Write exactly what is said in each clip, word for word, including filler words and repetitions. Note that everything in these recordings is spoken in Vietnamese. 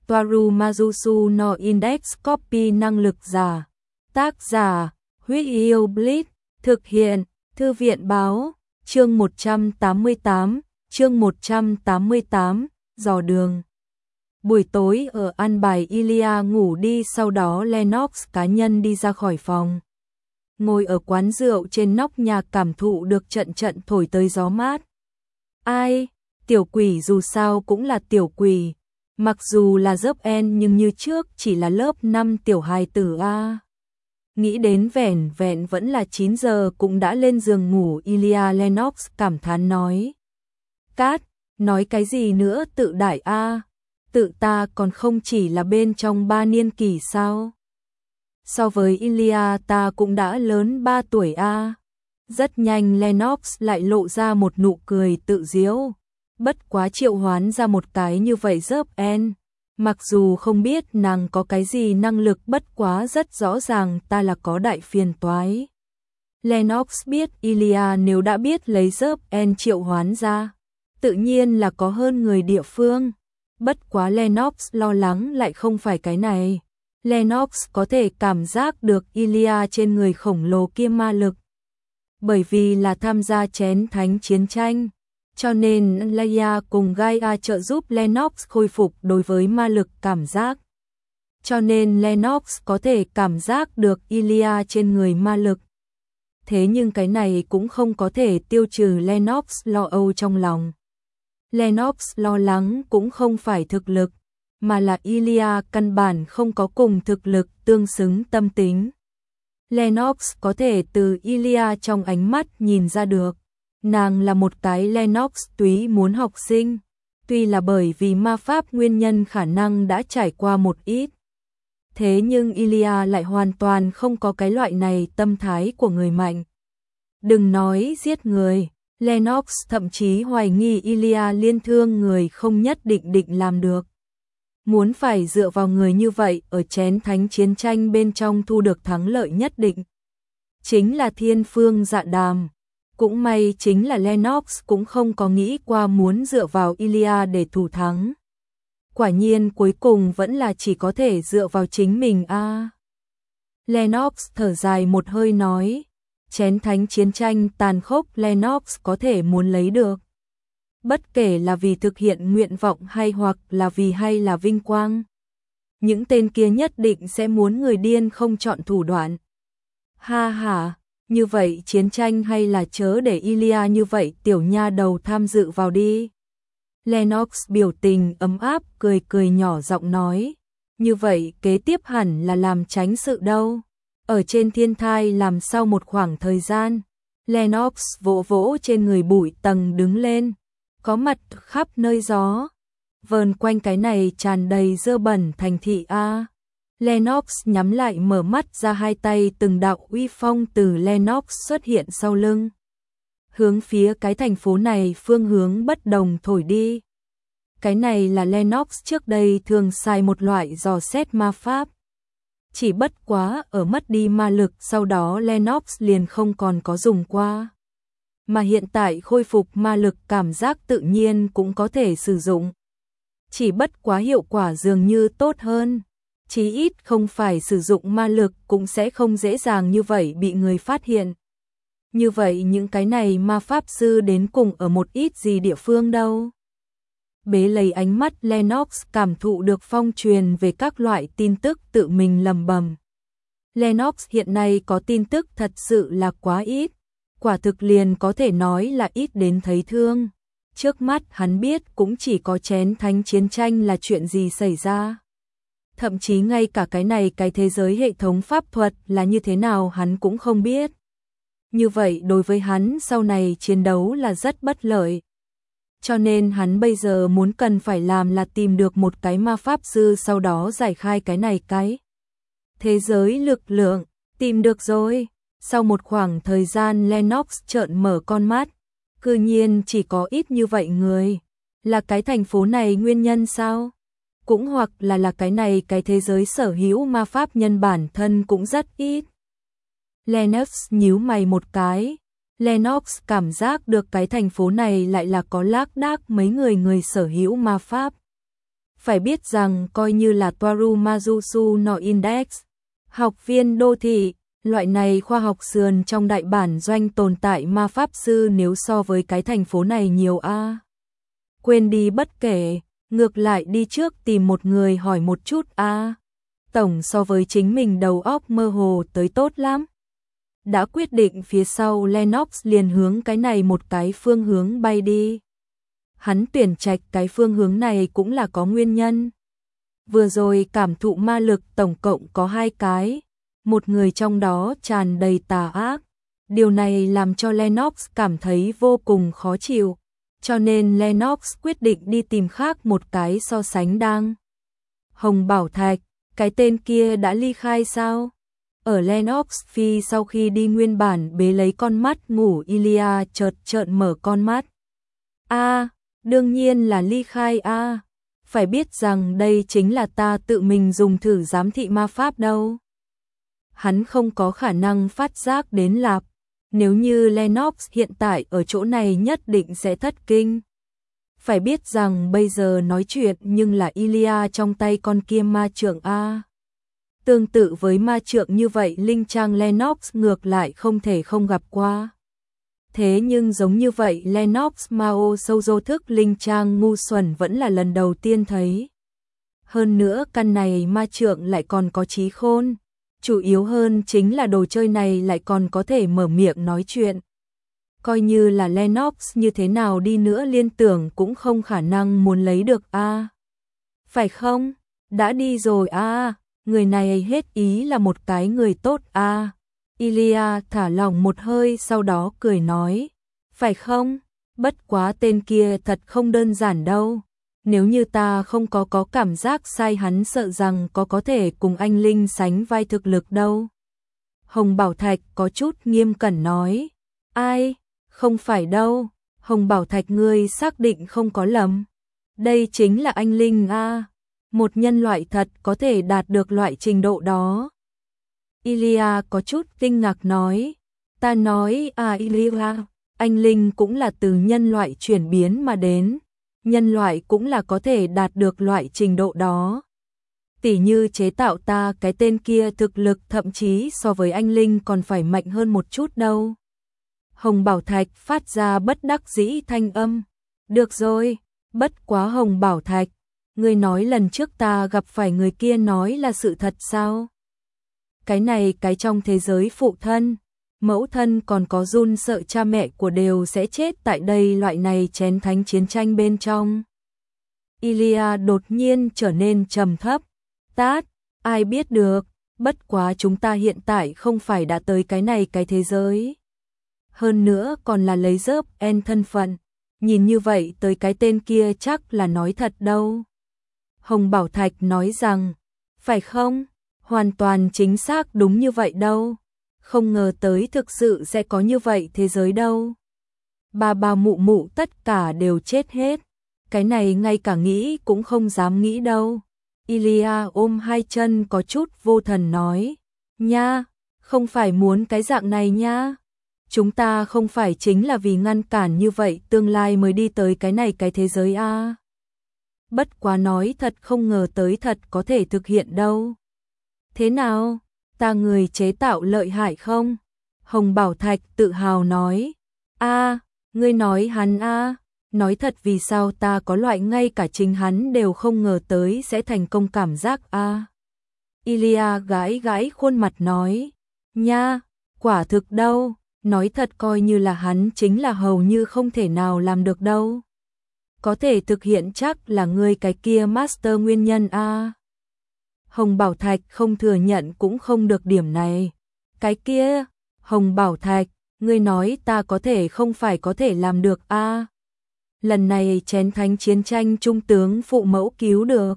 Toaru Majusu no Index Copy năng lực giả. Tác giả, Huyết Yêu Blitz, thực hiện, Thư viện báo, chương một trăm tám mươi tám, chương một trăm tám mươi tám, dò đường. Buổi tối ở ăn bài Ilya ngủ đi, sau đó Lennox cá nhân đi ra khỏi phòng. Ngồi ở quán rượu trên nóc nhà cảm thụ được trận trận thổi tới gió mát. Ai, tiểu quỷ dù sao cũng là tiểu quỷ. Mặc dù là dớp en nhưng như trước chỉ là lớp năm tiểu hài tử a. Nghĩ đến vẻn vẹn vẫn là chín giờ cũng đã lên giường ngủ, Ilya Lennox cảm thán nói. Cát, nói cái gì nữa tự đại a, tự ta còn không chỉ là bên trong ba niên kỷ sao? So với Ilya ta cũng đã lớn ba tuổi a. Rất nhanh Lennox lại lộ ra một nụ cười tự giễu. Bất quá triệu hoán ra một cái như vậy dớp en. Mặc dù không biết nàng có cái gì năng lực, bất quá rất rõ ràng ta là có đại phiền toái. Lennox biết Ilya nếu đã biết lấy dớp en triệu hoán ra, tự nhiên là có hơn người địa phương. Bất quá Lennox lo lắng lại không phải cái này. Lennox có thể cảm giác được Ilya trên người khổng lồ kia ma lực. Bởi vì là tham gia chén thánh chiến tranh, cho nên Leia cùng Gaia trợ giúp Lennox khôi phục đối với ma lực cảm giác. Cho nên Lennox có thể cảm giác được Ilya trên người ma lực. Thế nhưng cái này cũng không có thể tiêu trừ Lennox lo âu trong lòng. Lennox lo lắng cũng không phải thực lực, mà là Ilya căn bản không có cùng thực lực tương xứng tâm tính. Lennox có thể từ Ilya trong ánh mắt nhìn ra được, nàng là một cái Lennox túy muốn học sinh, tuy là bởi vì ma pháp nguyên nhân khả năng đã trải qua một ít. Thế nhưng Ilya lại hoàn toàn không có cái loại này tâm thái của người mạnh. Đừng nói giết người, Lennox thậm chí hoài nghi Ilya liên thương người không nhất định định làm được. Muốn phải dựa vào người như vậy ở chén thánh chiến tranh bên trong thu được thắng lợi nhất định. Chính là thiên phương dạ đàm. Cũng may chính là Lennox cũng không có nghĩ qua muốn dựa vào Ilya để thủ thắng. Quả nhiên cuối cùng vẫn là chỉ có thể dựa vào chính mình a. À. Lennox thở dài một hơi nói, chén thánh chiến tranh tàn khốc Lennox có thể muốn lấy được. Bất kể là vì thực hiện nguyện vọng hay hoặc là vì hay là vinh quang. Những tên kia nhất định sẽ muốn người điên không chọn thủ đoạn. Ha ha, như vậy chiến tranh hay là chớ để Ilya như vậy tiểu nha đầu tham dự vào đi. Lennox biểu tình ấm áp cười cười nhỏ giọng nói. Như vậy kế tiếp hẳn là làm tránh sự đâu. Ở trên thiên thai làm sau một khoảng thời gian. Lennox vỗ vỗ trên người bụi tầng đứng lên. Có mặt khắp nơi gió. Vờn quanh cái này tràn đầy dơ bẩn thành thị A. Lennox nhắm lại mở mắt ra, hai tay từng đạo uy phong từ Lennox xuất hiện sau lưng. Hướng phía cái thành phố này phương hướng bất đồng thổi đi. Cái này là Lennox trước đây thường xài một loại dò xét ma pháp. Chỉ bất quá ở mất đi ma lực sau đó Lennox liền không còn có dùng qua. Mà hiện tại khôi phục ma lực cảm giác tự nhiên cũng có thể sử dụng. Chỉ bất quá hiệu quả dường như tốt hơn. Chí ít không phải sử dụng ma lực cũng sẽ không dễ dàng như vậy bị người phát hiện. Như vậy những cái này ma pháp sư đến cùng ở một ít gì địa phương đâu. Bế lấy ánh mắt Lennox cảm thụ được phong truyền về các loại tin tức tự mình lầm bầm. Lennox hiện nay có tin tức thật sự là quá ít. Quả thực liền có thể nói là ít đến thấy thương. Trước mắt hắn biết cũng chỉ có chén thánh chiến tranh là chuyện gì xảy ra. Thậm chí ngay cả cái này cái thế giới hệ thống pháp thuật là như thế nào hắn cũng không biết. Như vậy đối với hắn sau này chiến đấu là rất bất lợi. Cho nên hắn bây giờ muốn cần phải làm là tìm được một cái ma pháp sư, sau đó giải khai cái này cái thế giới lực lượng. Tìm được rồi. Sau một khoảng thời gian Lennox trợn mở con mắt. Cư nhiên chỉ có ít như vậy người. Là cái thành phố này nguyên nhân sao? Cũng hoặc là là cái này cái thế giới sở hữu ma pháp nhân bản thân cũng rất ít. Lennox nhíu mày một cái. Lennox cảm giác được cái thành phố này lại là có lác đác mấy người người sở hữu ma pháp. Phải biết rằng coi như là Toaru Majusu no Index, học viên đô thị, loại này khoa học sườn trong đại bản doanh tồn tại ma pháp sư nếu so với cái thành phố này nhiều a. À. Quên đi bất kể, ngược lại đi trước tìm một người hỏi một chút a. À. Tổng so với chính mình đầu óc mơ hồ tới tốt lắm. Đã quyết định phía sau Lennox liền hướng cái này một cái phương hướng bay đi. Hắn tuyển trạch cái phương hướng này cũng là có nguyên nhân. Vừa rồi cảm thụ ma lực tổng cộng có hai cái, một người trong đó tràn đầy tà ác. Điều này làm cho Lennox cảm thấy vô cùng khó chịu, cho nên Lennox quyết định đi tìm khác một cái so sánh đang. Hồng Bảo Thạch, cái tên kia đã ly khai sao? Ở Lennox Phi sau khi đi nguyên bản bế lấy con mắt ngủ Ilia chợt trợn mở con mắt. A, à, đương nhiên là ly khai a. À. Phải biết rằng đây chính là ta tự mình dùng thử giám thị ma pháp đâu. Hắn không có khả năng phát giác đến lạp. Nếu như Lennox hiện tại ở chỗ này nhất định sẽ thất kinh. Phải biết rằng bây giờ nói chuyện nhưng là Ilia trong tay con kia ma trượng a. Tương tự với ma trượng như vậy linh trang Lennox ngược lại không thể không gặp qua. Thế nhưng giống như vậy Lennox Mao Shoujo thức linh trang ngu xuẩn vẫn là lần đầu tiên thấy. Hơn nữa căn này ma trượng lại còn có trí khôn. Chủ yếu hơn chính là đồ chơi này lại còn có thể mở miệng nói chuyện. Coi như là Lennox như thế nào đi nữa liên tưởng cũng không khả năng muốn lấy được a. À. Phải không? Đã đi rồi a. À. Người này hết ý là một cái người tốt a. À. Ilia thả lỏng một hơi sau đó cười nói. Phải không? Bất quá tên kia thật không đơn giản đâu. Nếu như ta không có có cảm giác sai hắn sợ rằng có có thể cùng anh Linh sánh vai thực lực đâu. Hồng Bảo Thạch có chút nghiêm cẩn nói. Ai? Không phải đâu. Hồng Bảo Thạch ngươi xác định không có lầm. Đây chính là anh Linh a. À. Một nhân loại thật có thể đạt được loại trình độ đó. Ilia có chút kinh ngạc nói. Ta nói à Ilia, anh Linh cũng là từ nhân loại chuyển biến mà đến. Nhân loại cũng là có thể đạt được loại trình độ đó. Tỉ như chế tạo ta cái tên kia thực lực thậm chí so với anh Linh còn phải mạnh hơn một chút đâu. Hồng Bảo Thạch phát ra bất đắc dĩ thanh âm. Được rồi, bất quá Hồng Bảo Thạch, ngươi nói lần trước ta gặp phải người kia nói là sự thật sao? Cái này cái trong thế giới phụ thân, mẫu thân còn có run sợ cha mẹ của đều sẽ chết tại đây loại này chén thánh chiến tranh bên trong. Ilia đột nhiên trở nên trầm thấp. Tát, ai biết được, bất quá chúng ta hiện tại không phải đã tới cái này cái thế giới. Hơn nữa còn là lấy dớp en thân phận, nhìn như vậy tới cái tên kia chắc là nói thật đâu. Hồng Bảo Thạch nói rằng, phải không? Hoàn toàn chính xác đúng như vậy đâu. Không ngờ tới thực sự sẽ có như vậy thế giới đâu. Bà bà mụ mụ tất cả đều chết hết. Cái này ngay cả nghĩ cũng không dám nghĩ đâu. Ilia ôm hai chân có chút vô thần nói. Nha, không phải muốn cái dạng này nha. Chúng ta không phải chính là vì ngăn cản như vậy tương lai mới đi tới cái này cái thế giới a. À. Bất quá nói thật không ngờ tới thật có thể thực hiện đâu. Thế nào? Ta người chế tạo lợi hại không? Hồng Bảo Thạch tự hào nói. A, à, ngươi nói hắn a, à. Nói thật vì sao ta có loại ngay cả chính hắn đều không ngờ tới sẽ thành công cảm giác a. À. Ilia gãi gãi khuôn mặt nói. Nha, quả thực đâu, nói thật coi như là hắn chính là hầu như không thể nào làm được đâu. Có thể thực hiện chắc là ngươi cái kia master nguyên nhân a. À. Hồng Bảo Thạch không thừa nhận cũng không được điểm này. Cái kia, Hồng Bảo Thạch, ngươi nói ta có thể không phải có thể làm được a. À. Lần này chén thánh chiến tranh trung tướng phụ mẫu cứu được.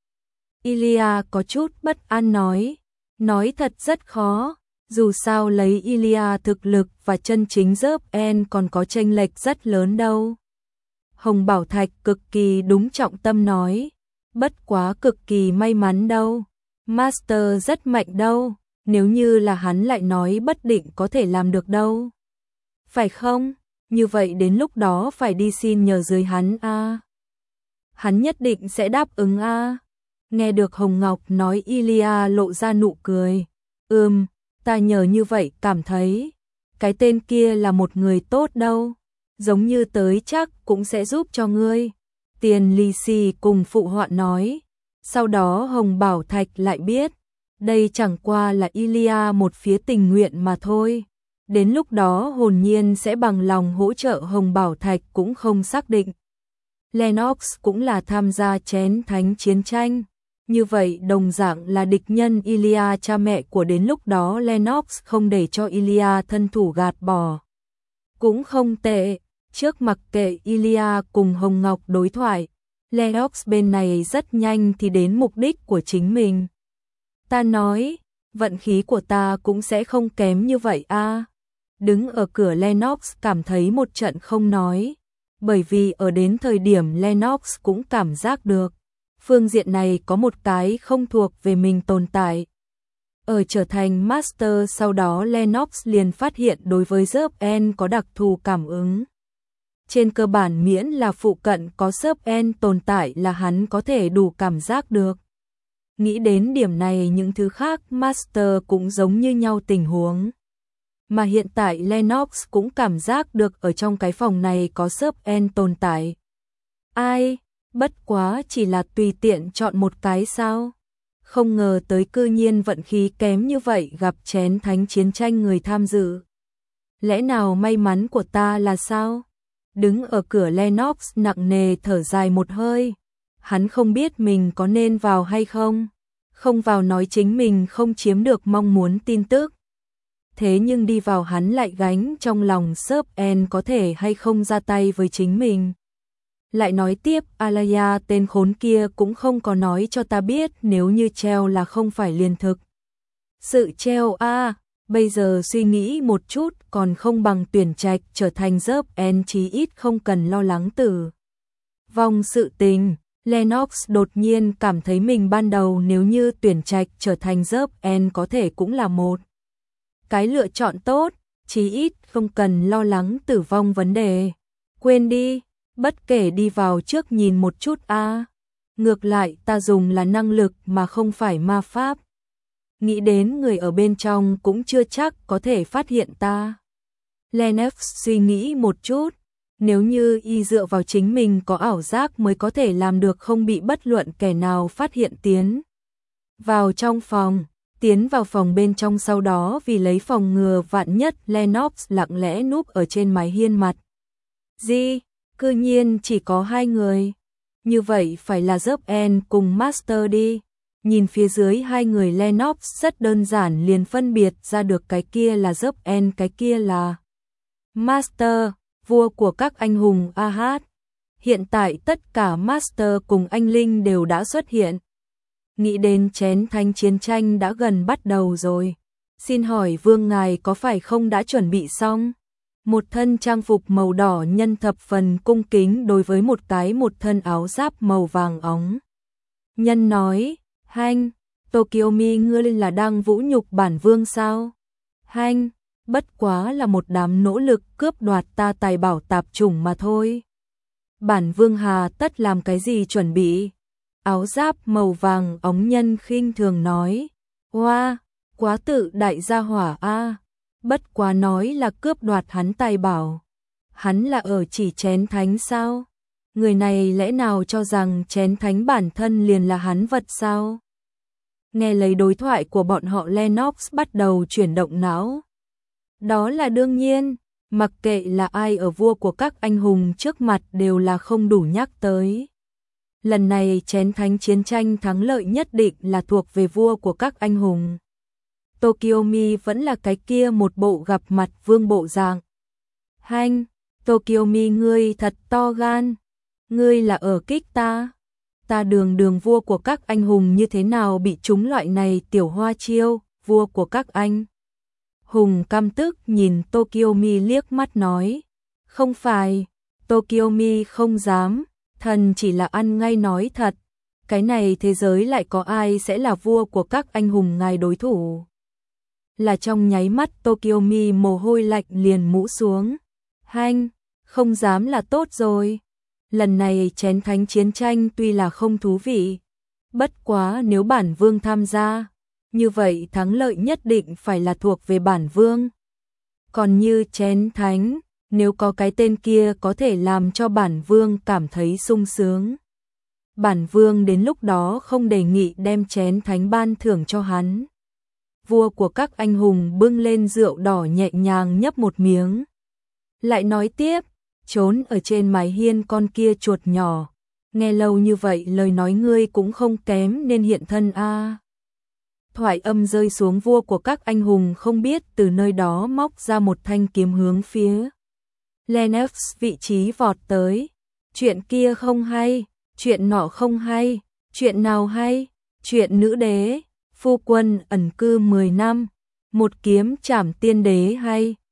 Ilia có chút bất an nói. Nói thật rất khó, dù sao lấy Ilia thực lực và chân chính dớp en còn có chênh lệch rất lớn đâu. Hồng Bảo Thạch cực kỳ đúng trọng tâm nói. Bất quá cực kỳ may mắn đâu. Master rất mạnh đâu, nếu như là hắn lại nói bất định có thể làm được đâu. Phải không? Như vậy đến lúc đó phải đi xin nhờ dưới hắn a. À. hắn nhất định sẽ đáp ứng a. Nghe được Hồng Ngọc nói, Ilya lộ ra nụ cười. Ừm, ta nhờ như vậy cảm thấy cái tên kia là một người tốt đâu, giống như tới chắc cũng sẽ giúp cho ngươi. Tiền lì xì cùng phụ họa nói. Sau đó Hồng Bảo Thạch lại biết, đây chẳng qua là Ilya một phía tình nguyện mà thôi. Đến lúc đó hồn nhiên sẽ bằng lòng hỗ trợ Hồng Bảo Thạch cũng không xác định. Lennox cũng là tham gia chén thánh chiến tranh. Như vậy đồng dạng là địch nhân Ilya cha mẹ của, đến lúc đó Lennox không để cho Ilya thân thủ gạt bỏ. Cũng không tệ, trước mặc kệ Ilya cùng Hồng Ngọc đối thoại, Lennox bên này rất nhanh thì đến mục đích của chính mình. Ta nói, vận khí của ta cũng sẽ không kém như vậy a. Đứng ở cửa Lennox cảm thấy một trận không nói, bởi vì ở đến thời điểm Lennox cũng cảm giác được, phương diện này có một cái không thuộc về mình tồn tại. Ở trở thành Master sau đó Lennox liền phát hiện đối với Serpent có đặc thù cảm ứng. Trên cơ bản miễn là phụ cận có Serpent tồn tại là hắn có thể đủ cảm giác được. Nghĩ đến điểm này những thứ khác Master cũng giống như nhau tình huống. Mà hiện tại Lennox cũng cảm giác được ở trong cái phòng này có Serpent tồn tại. Ai, bất quá chỉ là tùy tiện chọn một cái sao? Không ngờ tới cư nhiên vận khí kém như vậy gặp chén thánh chiến tranh người tham dự. Lẽ nào may mắn của ta là sao? Đứng ở cửa Lennox nặng nề thở dài một hơi. Hắn không biết mình có nên vào hay không. Không vào nói chính mình không chiếm được mong muốn tin tức. Thế nhưng đi vào hắn lại gánh trong lòng Serpent có thể hay không ra tay với chính mình. Lại nói tiếp, Alaya tên khốn kia cũng không có nói cho ta biết nếu như treo là không phải liền thực. Sự treo a, à, bây giờ suy nghĩ một chút còn không bằng tuyển trạch trở thành Serpent, chí ít không cần lo lắng tử vong sự tình. Lennox đột nhiên cảm thấy mình ban đầu nếu như tuyển trạch trở thành Serpent có thể cũng là một cái lựa chọn tốt, chí ít không cần lo lắng tử vong vấn đề. Quên đi, bất kể đi vào trước nhìn một chút a. À. Ngược lại ta dùng là năng lực mà không phải ma pháp. Nghĩ đến người ở bên trong cũng chưa chắc có thể phát hiện ta. Lennox suy nghĩ một chút, nếu như y dựa vào chính mình có ảo giác mới có thể làm được không bị bất luận kẻ nào phát hiện tiến vào trong phòng. Tiến vào phòng bên trong sau đó vì lấy phòng ngừa vạn nhất Lennox lặng lẽ núp ở trên mái hiên mặt. Gì? Cư nhiên chỉ có hai người. Như vậy phải là Serpent cùng Master đi. Nhìn phía dưới hai người Lennox rất đơn giản liền phân biệt ra được cái kia là Serpent, cái kia là Master, vua của các anh hùng Ahad. Hiện tại tất cả Master cùng anh Linh đều đã xuất hiện. Nghĩ đến chén thánh chiến tranh đã gần bắt đầu rồi. Xin hỏi vương ngài có phải không đã chuẩn bị xong? Một thân trang phục màu đỏ nhân thập phần cung kính đối với một cái một thân áo giáp màu vàng óng. Nhân nói, hanh, Tokiomi ngươi là đang vũ nhục bản vương sao? Hanh, bất quá là một đám nỗ lực cướp đoạt ta tài bảo tạp chủng mà thôi. Bản vương hà tất làm cái gì chuẩn bị? Áo giáp màu vàng óng nhân khinh thường nói, hoa, quá tự đại gia hỏa a. Bất quá nói là cướp đoạt hắn tài bảo. Hắn là ở chỉ chén thánh sao? Người này lẽ nào cho rằng chén thánh bản thân liền là hắn vật sao? Nghe lấy đối thoại của bọn họ Lennox bắt đầu chuyển động não. Đó là đương nhiên, mặc kệ là ai ở vua của các anh hùng trước mặt đều là không đủ nhắc tới. Lần này chén thánh chiến tranh thắng lợi nhất định là thuộc về vua của các anh hùng. Tokiomi vẫn là cái kia một bộ gặp mặt vương bộ dạng. Hanh, Tokiomi ngươi thật to gan. Ngươi là ở kích ta. Ta đường đường vua của các anh hùng như thế nào bị trúng loại này tiểu hoa chiêu, vua của các anh. Hùng căm tức nhìn Tokiomi liếc mắt nói. Không phải, Tokiomi không dám, thần chỉ là ăn ngay nói thật. Cái này thế giới lại có ai sẽ là vua của các anh hùng ngài đối thủ. Là trong nháy mắt Tokiomi mồ hôi lạnh liền mũ xuống. Hanh, không dám là tốt rồi. lần này chén thánh chiến tranh tuy là không thú vị, bất quá nếu bản vương tham gia, như vậy thắng lợi nhất định phải là thuộc về bản vương. Còn như chén thánh, nếu có cái tên kia có thể làm cho bản vương cảm thấy sung sướng, bản vương đến lúc đó không đề nghị đem chén thánh ban thưởng cho hắn. Vua của các anh hùng bưng lên rượu đỏ nhẹ nhàng nhấp một miếng. Lại nói tiếp, trốn ở trên mái hiên con kia chuột nhỏ, nghe lâu như vậy lời nói ngươi cũng không kém nên hiện thân a. À. Thoại âm rơi xuống, vua của các anh hùng không biết từ nơi đó móc ra một thanh kiếm hướng phía Lennox vị trí vọt tới. Chuyện kia không hay, chuyện nọ không hay, chuyện nào hay? Chuyện nữ đế, phu quân ẩn cư mười năm, một kiếm trảm tiên đế hay.